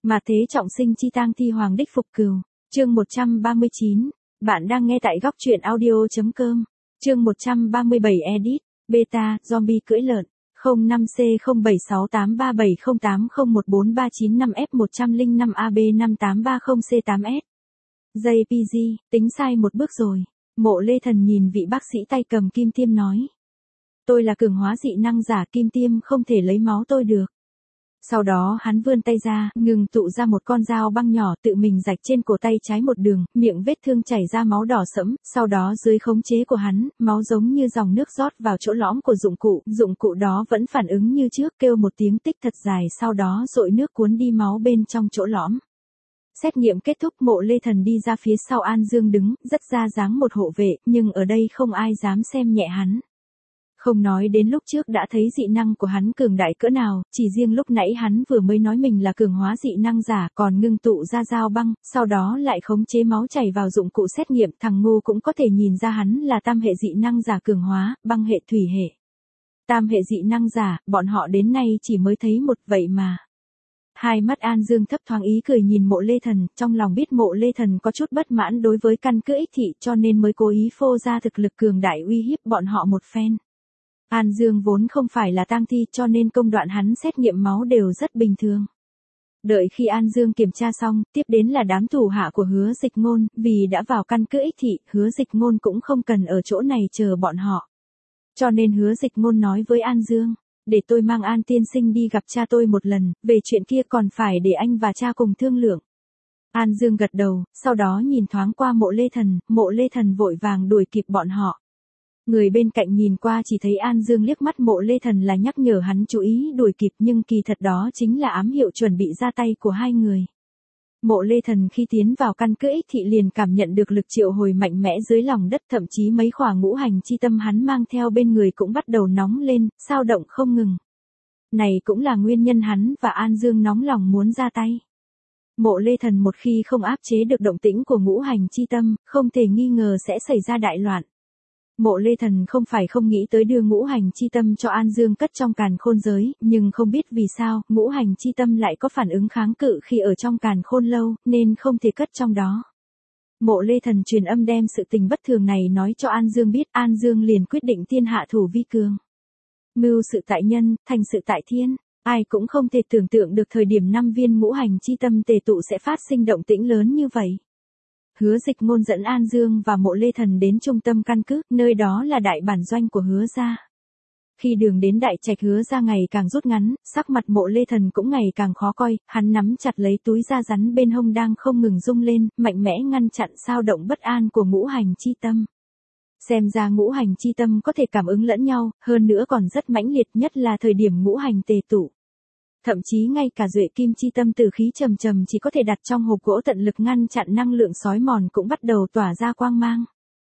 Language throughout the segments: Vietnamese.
Mà thế trọng sinh chi tang thi hoàng đích phục cừu. Chương 139. Bạn đang nghe tại góc truyện audio.com. Chương 137 edit. Beta, zombie cưỡi lợn. 05C0768370805F105AB5830C8S. JPG, tính sai một bước rồi. Mộ Lê Thần nhìn vị bác sĩ tay cầm kim tiêm nói. Tôi là cường hóa dị năng giả, kim tiêm không thể lấy máu tôi được. Sau đó hắn vươn tay ra, ngừng tụ ra một con dao băng nhỏ, tự mình rạch trên cổ tay trái một đường, miệng vết thương chảy ra máu đỏ sẫm, sau đó dưới khống chế của hắn, máu giống như dòng nước rót vào chỗ lõm của dụng cụ đó vẫn phản ứng như trước, kêu một tiếng tích thật dài, sau đó dội nước cuốn đi máu bên trong chỗ lõm. Xét nghiệm kết thúc, Mộ Lê Thần đi ra phía sau An Dương đứng, rất ra dáng một hộ vệ, nhưng ở đây không ai dám xem nhẹ hắn. Không nói đến lúc trước đã thấy dị năng của hắn cường đại cỡ nào, chỉ riêng lúc nãy hắn vừa mới nói mình là cường hóa dị năng giả, còn ngưng tụ ra dao băng, sau đó lại khống chế máu chảy vào dụng cụ xét nghiệm, thằng ngu cũng có thể nhìn ra hắn là tam hệ dị năng giả cường hóa, băng hệ thủy hệ. Tam hệ dị năng giả, bọn họ đến nay chỉ mới thấy một vậy mà. Hai mắt An Dương thấp thoáng ý cười nhìn Mộ Lê Thần, trong lòng biết Mộ Lê Thần có chút bất mãn đối với căn cứ ích thị cho nên mới cố ý phô ra thực lực cường đại uy hiếp bọn họ một phen. An Dương vốn không phải là tang thi cho nên công đoạn hắn xét nghiệm máu đều rất bình thường. Đợi khi An Dương kiểm tra xong, tiếp đến là đám thủ hạ của Hứa Dịch Ngôn, vì đã vào căn cứ ích thị, Hứa Dịch Ngôn cũng không cần ở chỗ này chờ bọn họ. Cho nên Hứa Dịch Ngôn nói với An Dương, để tôi mang An tiên sinh đi gặp cha tôi một lần, về chuyện kia còn phải để anh và cha cùng thương lượng. An Dương gật đầu, sau đó nhìn thoáng qua Mộ Lê Thần vội vàng đuổi kịp bọn họ. Người bên cạnh nhìn qua chỉ thấy An Dương liếc mắt Mộ Lê Thần là nhắc nhở hắn chú ý đuổi kịp, nhưng kỳ thật đó chính là ám hiệu chuẩn bị ra tay của hai người. Mộ Lê Thần khi tiến vào căn cứ ích thị liền cảm nhận được lực triệu hồi mạnh mẽ dưới lòng đất, thậm chí mấy khỏa ngũ hành chi tâm hắn mang theo bên người cũng bắt đầu nóng lên, sao động không ngừng. Này cũng là nguyên nhân hắn và An Dương nóng lòng muốn ra tay. Mộ Lê Thần một khi không áp chế được động tĩnh của ngũ hành chi tâm, không thể nghi ngờ sẽ xảy ra đại loạn. Mộ Lê Thần không phải không nghĩ tới đưa ngũ hành chi tâm cho An Dương cất trong càn khôn giới, nhưng không biết vì sao, ngũ hành chi tâm lại có phản ứng kháng cự khi ở trong càn khôn lâu, nên không thể cất trong đó. Mộ Lê Thần truyền âm đem sự tình bất thường này nói cho An Dương biết, An Dương liền quyết định thiên hạ thủ vi cường. Mưu sự tại nhân, thành sự tại thiên, ai cũng không thể tưởng tượng được thời điểm 5 viên ngũ hành chi tâm tề tụ sẽ phát sinh động tĩnh lớn như vậy. Hứa Dịch Ngôn dẫn An Dương và Mộ Lê Thần đến trung tâm căn cứ, nơi đó là đại bản doanh của Hứa gia. Khi đường đến đại trạch Hứa gia ngày càng rút ngắn, sắc mặt Mộ Lê Thần cũng ngày càng khó coi, hắn nắm chặt lấy túi da rắn bên hông đang không ngừng rung lên, mạnh mẽ ngăn chặn sao động bất an của ngũ hành chi tâm. Xem ra ngũ hành chi tâm có thể cảm ứng lẫn nhau, hơn nữa còn rất mãnh liệt, nhất là thời điểm ngũ hành tề tụ. Thậm chí ngay cả duệ kim chi tâm tử khí trầm trầm chỉ có thể đặt trong hộp gỗ tận lực ngăn chặn năng lượng sói mòn cũng bắt đầu tỏa ra quang mang.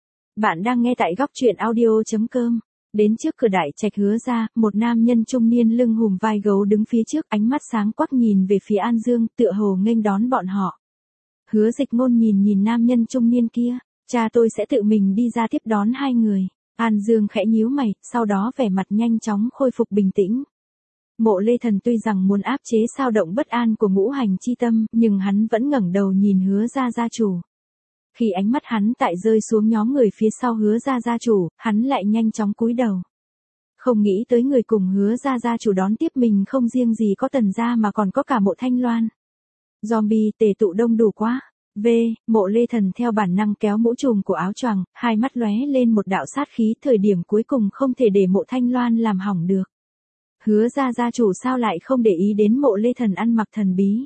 Bạn đang nghe tại góc truyện audio.com. Đến trước cửa đại trạch Hứa gia, một nam nhân trung niên lưng hùm vai gấu đứng phía trước, ánh mắt sáng quắc nhìn về phía An Dương, tựa hồ nghênh đón bọn họ. Hứa Dịch Ngôn nhìn nam nhân trung niên kia, cha tôi sẽ tự mình đi ra tiếp đón hai người. An Dương khẽ nhíu mày, sau đó vẻ mặt nhanh chóng khôi phục bình tĩnh. Mộ Lê Thần tuy rằng muốn áp chế sao động bất an của ngũ hành chi tâm, nhưng hắn vẫn ngẩng đầu nhìn Hứa gia gia chủ. Khi ánh mắt hắn tại rơi xuống nhóm người phía sau Hứa gia gia chủ, hắn lại nhanh chóng cúi đầu. Không nghĩ tới người cùng Hứa gia gia chủ đón tiếp mình không riêng gì có Tần gia mà còn có cả Mộ Thanh Loan. Zombie tề tụ đông đủ quá. Mộ Lê Thần theo bản năng kéo mũ trùm của áo choàng, hai mắt lóe lên một đạo sát khí, thời điểm cuối cùng không thể để Mộ Thanh Loan làm hỏng được. Hứa gia gia chủ sao lại không để ý đến Mộ Lê Thần ăn mặc thần bí.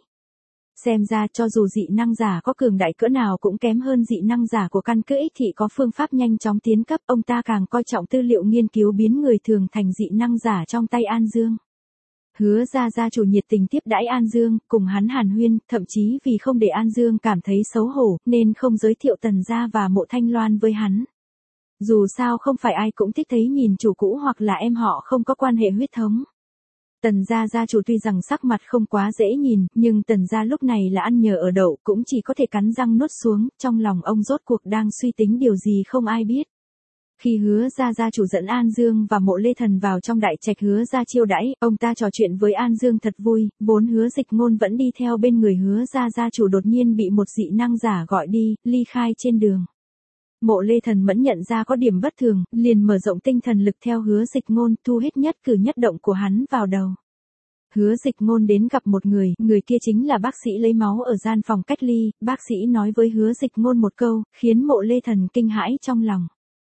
Xem ra cho dù dị năng giả có cường đại cỡ nào cũng kém hơn dị năng giả của căn cứ ích thị có phương pháp nhanh chóng tiến cấp, ông ta càng coi trọng tư liệu nghiên cứu biến người thường thành dị năng giả trong tay An Dương. Hứa gia gia chủ nhiệt tình tiếp đãi An Dương, cùng hắn hàn huyên, thậm chí vì không để An Dương cảm thấy xấu hổ, nên không giới thiệu Tần gia và Mộ Thanh Loan với hắn. Dù sao không phải ai cũng thích thấy nhìn chủ cũ hoặc là em họ không có quan hệ huyết thống. Tần gia gia chủ tuy rằng sắc mặt không quá dễ nhìn, nhưng Tần gia lúc này là ăn nhờ ở đậu, cũng chỉ có thể cắn răng nuốt xuống, trong lòng ông rốt cuộc đang suy tính điều gì không ai biết. Khi Hứa gia chủ dẫn An Dương và Mộ Lê Thần vào trong đại trạch Hứa gia chiêu đãi, ông ta trò chuyện với An Dương thật vui, vốn Hứa Dịch Ngôn vẫn đi theo bên người Hứa gia chủ đột nhiên bị một dị năng giả gọi đi, ly khai trên đường. Mộ Lê Thần mẫn nhận ra có điểm bất thường, liền mở rộng tinh thần lực theo Hứa Dịch Ngôn, thu hết nhất cử nhất động của hắn vào đầu. Hứa Dịch Ngôn đến gặp một người kia chính là bác sĩ lấy máu ở gian phòng cách ly, bác sĩ nói với Hứa Dịch Ngôn một câu, khiến Mộ Lê Thần kinh hãi trong lòng.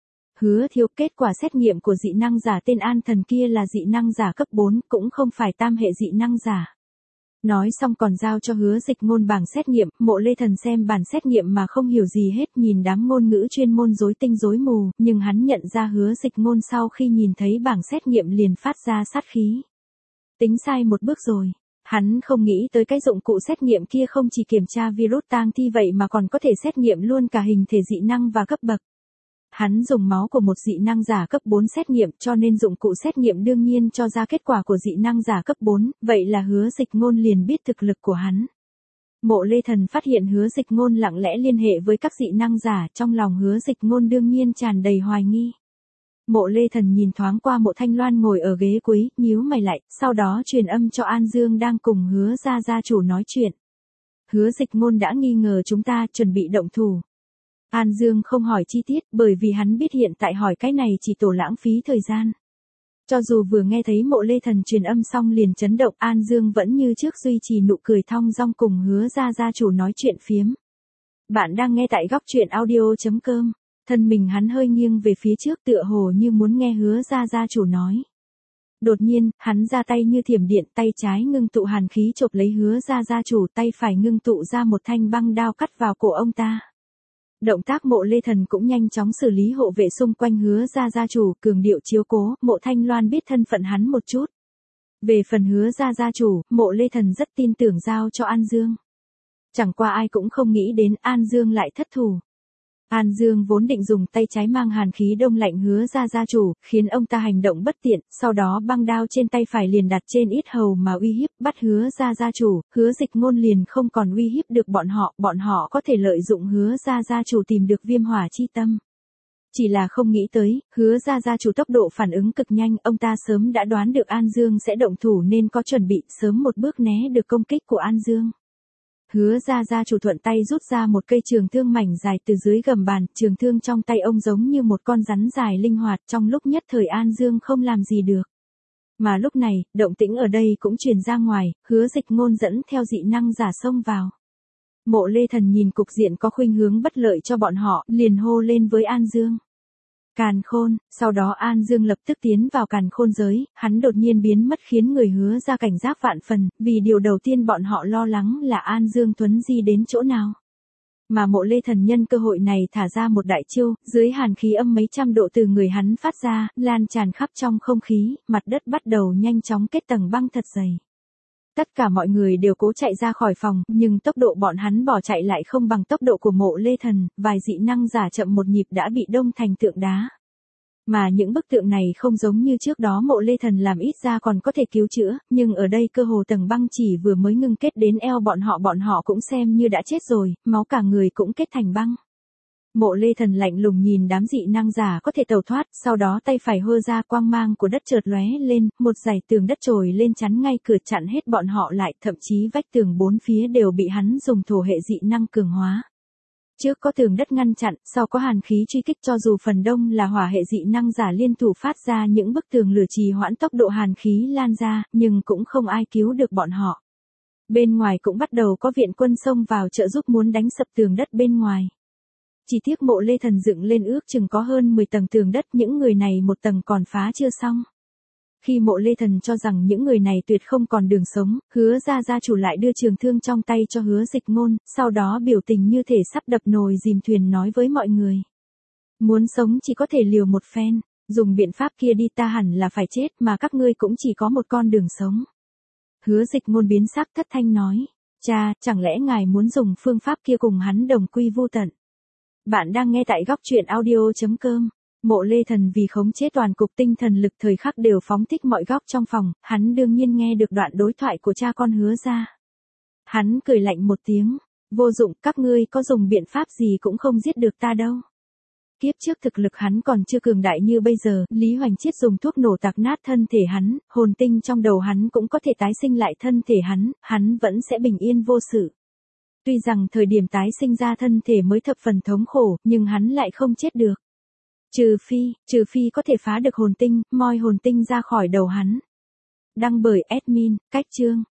Hứa thiếu, kết quả xét nghiệm của dị năng giả tên An Thần kia là dị năng giả cấp 4, cũng không phải tam hệ dị năng giả. Nói xong còn giao cho Hứa Dịch Ngôn bảng xét nghiệm, Mộ Lê Thần xem bản xét nghiệm mà không hiểu gì hết, nhìn đám ngôn ngữ chuyên môn rối tinh rối mù, nhưng hắn nhận ra Hứa Dịch Ngôn sau khi nhìn thấy bảng xét nghiệm liền phát ra sát khí. Tính sai một bước rồi. Hắn không nghĩ tới cái dụng cụ xét nghiệm kia không chỉ kiểm tra virus tang thi vậy mà còn có thể xét nghiệm luôn cả hình thể dị năng và cấp bậc. Hắn dùng máu của một dị năng giả cấp 4 xét nghiệm cho nên dụng cụ xét nghiệm đương nhiên cho ra kết quả của dị năng giả cấp 4, vậy là Hứa Dịch Ngôn liền biết thực lực của hắn. Mộ Lê Thần phát hiện Hứa Dịch Ngôn lặng lẽ liên hệ với các dị năng giả, trong lòng Hứa Dịch Ngôn đương nhiên tràn đầy hoài nghi. Mộ Lê Thần nhìn thoáng qua Mộ Thanh Loan ngồi ở ghế cuối, nhíu mày lại, sau đó truyền âm cho An Dương đang cùng Hứa gia chủ nói chuyện. Hứa Dịch Ngôn đã nghi ngờ chúng ta, chuẩn bị động thủ. An Dương không hỏi chi tiết, bởi vì hắn biết hiện tại hỏi cái này chỉ tổ lãng phí thời gian. Cho dù vừa nghe thấy Mộ Lê Thần truyền âm xong liền chấn động, An Dương vẫn như trước duy trì nụ cười thong dong cùng Hứa gia chủ nói chuyện phiếm. Bạn đang nghe tại góc truyện audio.com. Thân mình hắn hơi nghiêng về phía trước tựa hồ như muốn nghe Hứa gia chủ nói. Đột nhiên, hắn ra tay như thiểm điện, tay trái ngưng tụ hàn khí chộp lấy Hứa gia chủ, tay phải ngưng tụ ra một thanh băng đao cắt vào cổ ông ta. Động tác Mộ Lê Thần cũng nhanh chóng xử lý hộ vệ xung quanh Hứa gia chủ, cường điệu chiếu cố, Mộ Thanh Loan biết thân phận hắn một chút. Về phần Hứa gia chủ, Mộ Lê Thần rất tin tưởng giao cho An Dương. Chẳng qua ai cũng không nghĩ đến An Dương lại thất thủ. An Dương vốn định dùng tay trái mang hàn khí đông lạnh Hứa gia chủ, khiến ông ta hành động bất tiện, sau đó băng đao trên tay phải liền đặt trên yết hầu mà uy hiếp, bắt Hứa gia chủ, Hứa Dịch Ngôn liền không còn uy hiếp được bọn họ có thể lợi dụng Hứa gia chủ tìm được viêm hỏa chi tâm. Chỉ là không nghĩ tới, Hứa gia chủ tốc độ phản ứng cực nhanh, ông ta sớm đã đoán được An Dương sẽ động thủ nên có chuẩn bị, sớm một bước né được công kích của An Dương. Hứa gia chủ thuận tay rút ra một cây trường thương mảnh dài từ dưới gầm bàn, trường thương trong tay ông giống như một con rắn dài linh hoạt, trong lúc nhất thời An Dương không làm gì được. Mà lúc này, động tĩnh ở đây cũng truyền ra ngoài, Hứa Dịch Ngôn dẫn theo dị năng giả xông vào. Mộ Lê Thần nhìn cục diện có khuynh hướng bất lợi cho bọn họ, liền hô lên với An Dương. Càn Khôn, sau đó An Dương lập tức tiến vào Càn Khôn giới, hắn đột nhiên biến mất khiến người Hứa ra cảnh giác vạn phần, vì điều đầu tiên bọn họ lo lắng là An Dương thuấn di đến chỗ nào. Mà Mộ Lê Thần nhân cơ hội này thả ra một đại chiêu, dưới hàn khí âm mấy trăm độ từ người hắn phát ra, lan tràn khắp trong không khí, mặt đất bắt đầu nhanh chóng kết tầng băng thật dày. Tất cả mọi người đều cố chạy ra khỏi phòng, nhưng tốc độ bọn hắn bỏ chạy lại không bằng tốc độ của Mộ Lê Thần, vài dị năng giả chậm một nhịp đã bị đông thành tượng đá. Mà những bức tượng này không giống như trước đó Mộ Lê Thần làm ít ra còn có thể cứu chữa, nhưng ở đây cơ hồ tầng băng chỉ vừa mới ngưng kết đến eo bọn họ cũng xem như đã chết rồi, máu cả người cũng kết thành băng. Mộ Lê Thần lạnh lùng nhìn đám dị năng giả có thể tẩu thoát, sau đó tay phải hơ ra quang mang của đất chợt lóe lên, một dải tường đất trồi lên chắn ngay cửa chặn hết bọn họ lại, thậm chí vách tường bốn phía đều bị hắn dùng thổ hệ dị năng cường hóa. Trước có tường đất ngăn chặn, sau có hàn khí truy kích, cho dù phần đông là hỏa hệ dị năng giả liên thủ phát ra những bức tường lửa trì hoãn tốc độ hàn khí lan ra, nhưng cũng không ai cứu được bọn họ. Bên ngoài cũng bắt đầu có viện quân xông vào trợ giúp muốn đánh sập tường đất bên ngoài. Chỉ tiếc Mộ Lê Thần dựng lên ước chừng có hơn 10 tầng tường đất, những người này một tầng còn phá chưa xong. Khi Mộ Lê Thần cho rằng những người này tuyệt không còn đường sống, Hứa gia chủ lại đưa trường thương trong tay cho Hứa Dịch Ngôn, sau đó biểu tình như thể sắp đập nồi dìm thuyền nói với mọi người. Muốn sống chỉ có thể liều một phen, dùng biện pháp kia đi ta hẳn là phải chết mà các ngươi cũng chỉ có một con đường sống. Hứa Dịch Ngôn biến sắc thất thanh nói, cha, chẳng lẽ ngài muốn dùng phương pháp kia cùng hắn đồng quy vu tận. Bạn đang nghe tại góc truyện audio.com. Mộ Lê Thần vì khống chế toàn cục tinh thần lực thời khắc đều phóng thích mọi góc trong phòng, hắn đương nhiên nghe được đoạn đối thoại của cha con Hứa ra. Hắn cười lạnh một tiếng, vô dụng, các ngươi có dùng biện pháp gì cũng không giết được ta đâu. Kiếp trước thực lực hắn còn chưa cường đại như bây giờ, Lý Hoành Chiết dùng thuốc nổ tạc nát thân thể hắn, hồn tinh trong đầu hắn cũng có thể tái sinh lại thân thể hắn vẫn sẽ bình yên vô sự. Tuy rằng thời điểm tái sinh ra thân thể mới thập phần thống khổ, nhưng hắn lại không chết được. Trừ phi có thể phá được hồn tinh, moi hồn tinh ra khỏi đầu hắn. Đăng bởi admin, cách chương.